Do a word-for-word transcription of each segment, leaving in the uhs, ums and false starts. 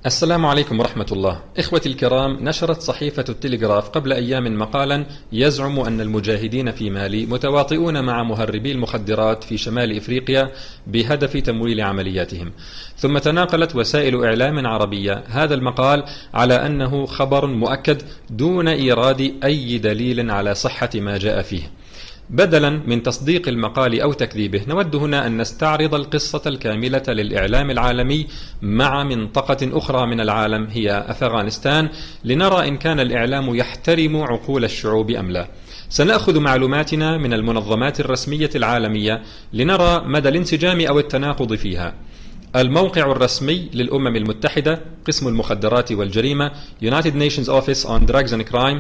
السلام عليكم ورحمة الله. إخوتي الكرام، نشرت صحيفة التلغراف قبل أيام مقالا يزعم أن المجاهدين في مالي متواطئون مع مهربي المخدرات في شمال إفريقيا بهدف تمويل عملياتهم. ثم تناقلت وسائل إعلام عربية هذا المقال على أنه خبر مؤكد دون إيراد أي دليل على صحة ما جاء فيه. بدلا من تصديق المقال أو تكذيبه، نود هنا أن نستعرض القصة الكاملة للإعلام العالمي مع منطقة أخرى من العالم هي أفغانستان، لنرى إن كان الإعلام يحترم عقول الشعوب أم لا. سنأخذ معلوماتنا من المنظمات الرسمية العالمية لنرى مدى الانسجام أو التناقض فيها. الموقع الرسمي للأمم المتحدة قسم المخدرات والجريمة United Nations Office on Drugs and Crime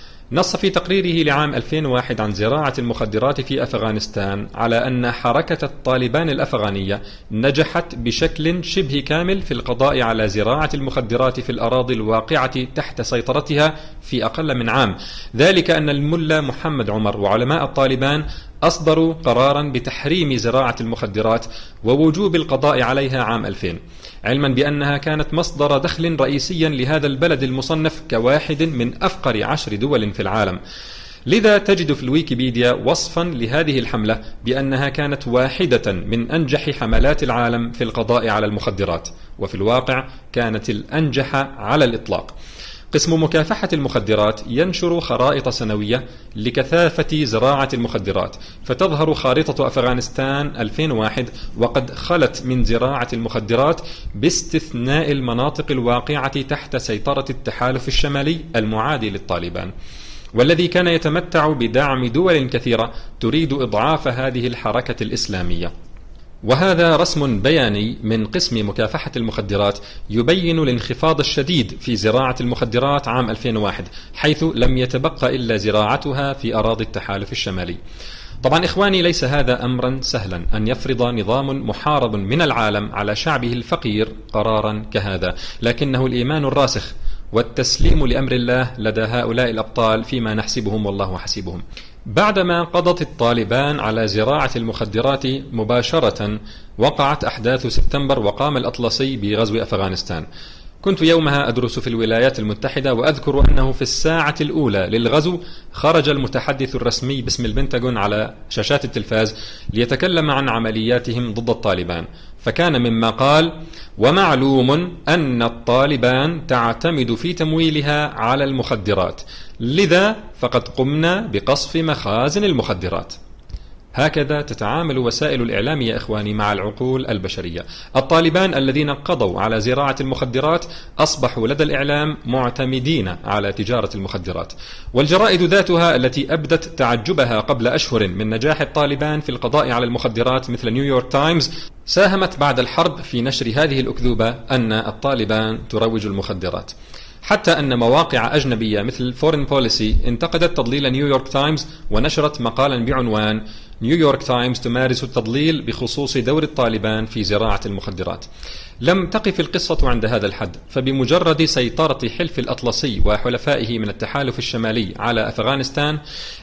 نص في تقريره لعام ألفين وواحد عن زراعة المخدرات في أفغانستان على أن حركة الطالبان الأفغانية نجحت بشكل شبه كامل في القضاء على زراعة المخدرات في الأراضي الواقعة تحت سيطرتها في أقل من عام. ذلك أن الملا محمد عمر وعلماء الطالبان أصدروا قرارا بتحريم زراعة المخدرات ووجوب القضاء عليها عام ألفين، علما بأنها كانت مصدر دخل رئيسيا لهذا البلد المصنف كواحد من أفقر عشر دول في العالم. لذا تجد في الويكيبيديا وصفا لهذه الحملة بأنها كانت واحدة من أنجح حملات العالم في القضاء على المخدرات، وفي الواقع كانت الأنجح على الإطلاق. قسم مكافحة المخدرات ينشر خرائط سنوية لكثافة زراعة المخدرات، فتظهر خارطة أفغانستان ألفين وواحد وقد خلت من زراعة المخدرات باستثناء المناطق الواقعة تحت سيطرة التحالف الشمالي المعادي للطالبان، والذي كان يتمتع بدعم دول كثيرة تريد إضعاف هذه الحركة الإسلامية. وهذا رسم بياني من قسم مكافحة المخدرات يبين الانخفاض الشديد في زراعة المخدرات عام ألفين وواحد، حيث لم يتبقى إلا زراعتها في أراضي التحالف الشمالي. طبعا إخواني، ليس هذا أمرا سهلا أن يفرض نظام محارب من العالم على شعبه الفقير قرارا كهذا، لكنه الإيمان الراسخ والتسليم لأمر الله لدى هؤلاء الأبطال فيما نحسبهم والله حسيبهم. بعدما قضت الطالبان على زراعة المخدرات مباشرة، وقعت أحداث سبتمبر وقام الأطلسي بغزو أفغانستان. كنت يومها أدرس في الولايات المتحدة، وأذكر أنه في الساعة الأولى للغزو خرج المتحدث الرسمي باسم البنتاغون على شاشات التلفاز ليتكلم عن عملياتهم ضد الطالبان، فكان مما قال: ومعلوم أن الطالبان تعتمد في تمويلها على المخدرات، لذا فقد قمنا بقصف مخازن المخدرات. هكذا تتعامل وسائل الإعلام يا إخواني مع العقول البشرية. الطالبان الذين قضوا على زراعة المخدرات أصبحوا لدى الإعلام معتمدين على تجارة المخدرات، والجرائد ذاتها التي أبدت تعجبها قبل أشهر من نجاح الطالبان في القضاء على المخدرات مثل نيويورك تايمز ساهمت بعد الحرب في نشر هذه الأكذوبة أن الطالبان تروج المخدرات، حتى أن مواقع أجنبية مثل فورين بوليسي انتقدت تضليل نيويورك تايمز ونشرت مقالا بعنوان نيويورك تايمز تمارس التضليل بخصوص دور الطالبان في زراعة المخدرات. لم تقف القصة عند هذا الحد، فبمجرد سيطرة حلف الأطلسي وحلفائه من التحالف الشمالي على أفغانستان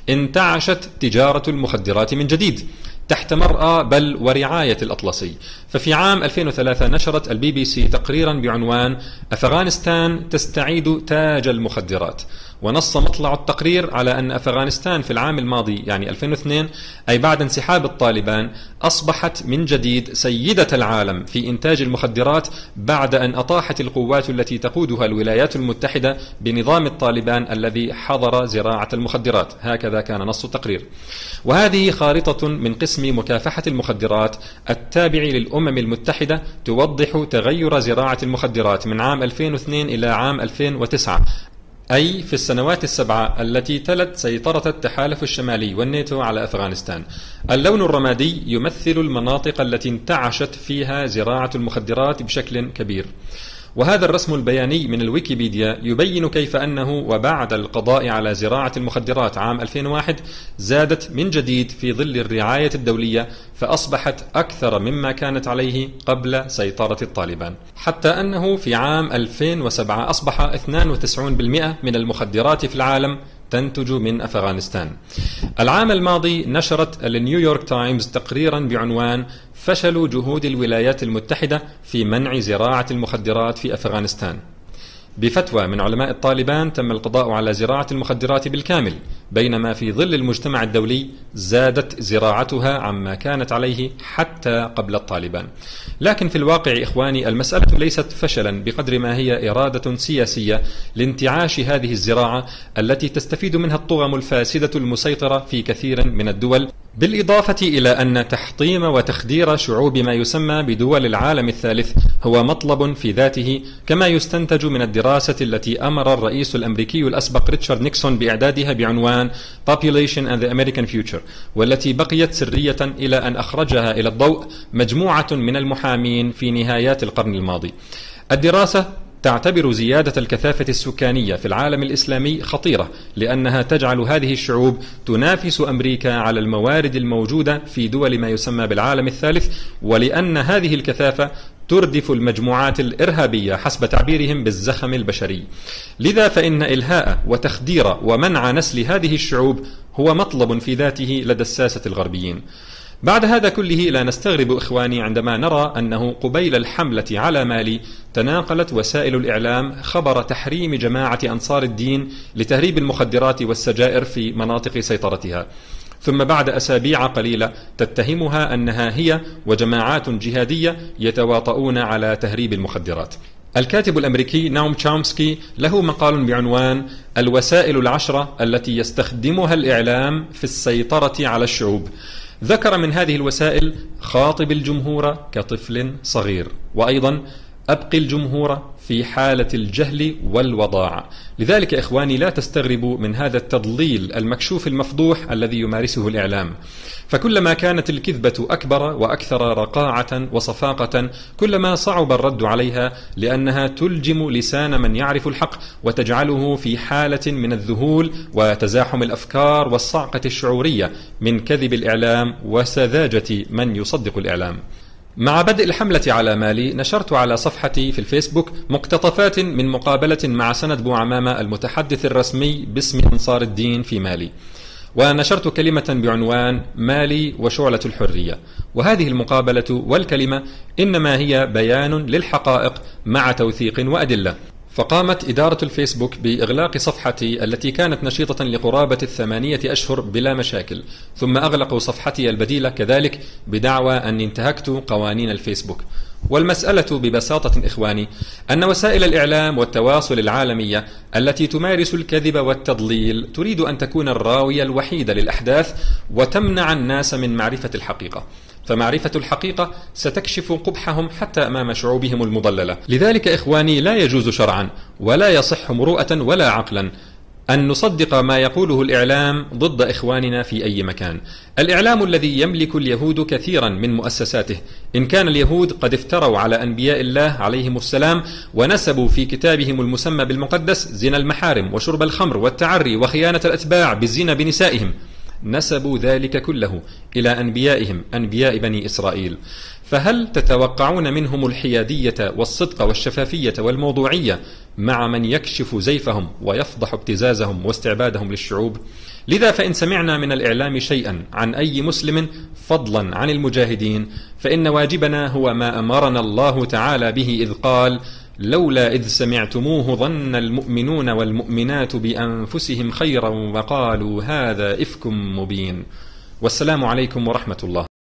انتعشت تجارة المخدرات من جديد تحت مرأى بل ورعاية الأطلسي. ففي عام ألفين وثلاثة نشرت البي بي سي تقريرا بعنوان أفغانستان تستعيد تاج المخدرات، ونص مطلع التقرير على أن أفغانستان في العام الماضي يعني ألفين واثنين، أي بعد انسحاب الطالبان، أصبحت من جديد سيدة العالم في إنتاج المخدرات بعد أن أطاحت القوات التي تقودها الولايات المتحدة بنظام الطالبان الذي حظر زراعة المخدرات. هكذا كان نص التقرير. وهذه خارطة من قسم مكافحة المخدرات التابع للأمم المتحدة توضح تغير زراعة المخدرات من عام ألفين واثنين إلى عام ألفين وتسعة، أي في السنوات السبعة التي تلت سيطرة التحالف الشمالي والناتو على أفغانستان. اللون الرمادي يمثل المناطق التي انتعشت فيها زراعة المخدرات بشكل كبير. وهذا الرسم البياني من الويكيبيديا يبين كيف أنه وبعد القضاء على زراعة المخدرات عام ألفين وواحد زادت من جديد في ظل الرعاية الدولية، فأصبحت أكثر مما كانت عليه قبل سيطرة الطالبان، حتى أنه في عام ألفين وسبعة أصبح اثنين وتسعين بالمئة من المخدرات في العالم تنتج من أفغانستان. العام الماضي نشرت النيويورك تايمز تقريرا بعنوان فشل جهود الولايات المتحدة في منع زراعة المخدرات في أفغانستان. بفتوى من علماء الطالبان تم القضاء على زراعة المخدرات بالكامل، بينما في ظل المجتمع الدولي زادت زراعتها عما كانت عليه حتى قبل الطالبان. لكن في الواقع إخواني المسألة ليست فشلا بقدر ما هي إرادة سياسية لانتعاش هذه الزراعة التي تستفيد منها الطغم الفاسدة المسيطرة في كثير من الدول، بالإضافة إلى أن تحطيم وتخدير شعوب ما يسمى بدول العالم الثالث هو مطلب في ذاته، كما يستنتج من الدراسة التي أمر الرئيس الأمريكي الأسبق ريتشارد نيكسون بإعدادها بعنوان Population and the American Future، والتي بقيت سرية إلى أن أخرجها إلى الضوء مجموعة من المحامين في نهايات القرن الماضي. الدراسة تعتبر زيادة الكثافة السكانية في العالم الإسلامي خطيرة، لأنها تجعل هذه الشعوب تنافس أمريكا على الموارد الموجودة في دول ما يسمى بالعالم الثالث، ولأن هذه الكثافة تردف المجموعات الإرهابية حسب تعبيرهم بالزخم البشري. لذا فإن إلهاء وتخدير ومنع نسل هذه الشعوب هو مطلب في ذاته لدى الساسة الغربيين. بعد هذا كله لا نستغرب إخواني عندما نرى أنه قبيل الحملة على مالي تناقلت وسائل الإعلام خبر تحريم جماعة أنصار الدين لتهريب المخدرات والسجائر في مناطق سيطرتها، ثم بعد أسابيع قليلة تتهمها أنها هي وجماعات جهادية يتواطؤون على تهريب المخدرات. الكاتب الأمريكي ناوم تشومسكي له مقال بعنوان الوسائل العشرة التي يستخدمها الإعلام في السيطرة على الشعوب. ذكر من هذه الوسائل خاطب الجمهور كطفل صغير، وأيضا أبقي الجمهور في حالة الجهل والوضاعة. لذلك إخواني لا تستغربوا من هذا التضليل المكشوف المفضوح الذي يمارسه الإعلام، فكلما كانت الكذبة أكبر وأكثر رقاعة وصفاقة كلما صعب الرد عليها، لأنها تلجم لسان من يعرف الحق وتجعله في حالة من الذهول وتزاحم الأفكار والصعقة الشعورية من كذب الإعلام وسذاجة من يصدق الإعلام. مع بدء الحملة على مالي نشرت على صفحتي في الفيسبوك مقتطفات من مقابلة مع سند بوعمامة المتحدث الرسمي باسم أنصار الدين في مالي، ونشرت كلمة بعنوان مالي وشعلة الحرية. وهذه المقابلة والكلمة إنما هي بيان للحقائق مع توثيق وأدلة. فقامت إدارة الفيسبوك بإغلاق صفحتي التي كانت نشيطة لقرابة الثمانية أشهر بلا مشاكل، ثم أغلقوا صفحتي البديلة كذلك بدعوى أني انتهكت قوانين الفيسبوك. والمسألة ببساطة إخواني أن وسائل الإعلام والتواصل العالمية التي تمارس الكذب والتضليل تريد أن تكون الراوية الوحيدة للأحداث وتمنع الناس من معرفة الحقيقة، فمعرفة الحقيقة ستكشف قبحهم حتى أمام شعوبهم المضللة. لذلك إخواني لا يجوز شرعا ولا يصح مروءة ولا عقلا أن نصدق ما يقوله الإعلام ضد إخواننا في أي مكان. الإعلام الذي يملك اليهود كثيرا من مؤسساته، إن كان اليهود قد افتروا على أنبياء الله عليهم السلام ونسبوا في كتابهم المسمى بالمقدس زنا المحارم وشرب الخمر والتعري وخيانة الأتباع بالزنا بنسائهم، نسبوا ذلك كله إلى أنبيائهم أنبياء بني إسرائيل. فهل تتوقعون منهم الحيادية والصدق والشفافية والموضوعية مع من يكشف زيفهم ويفضح ابتزازهم واستعبادهم للشعوب؟ لذا فإن سمعنا من الإعلام شيئا عن أي مسلم فضلا عن المجاهدين فإن واجبنا هو ما أمرنا الله تعالى به إذ قال لولا إذ سمعتموه ظن المؤمنون والمؤمنات بأنفسهم خيرا وقالوا هذا إفك مبين. والسلام عليكم ورحمة الله.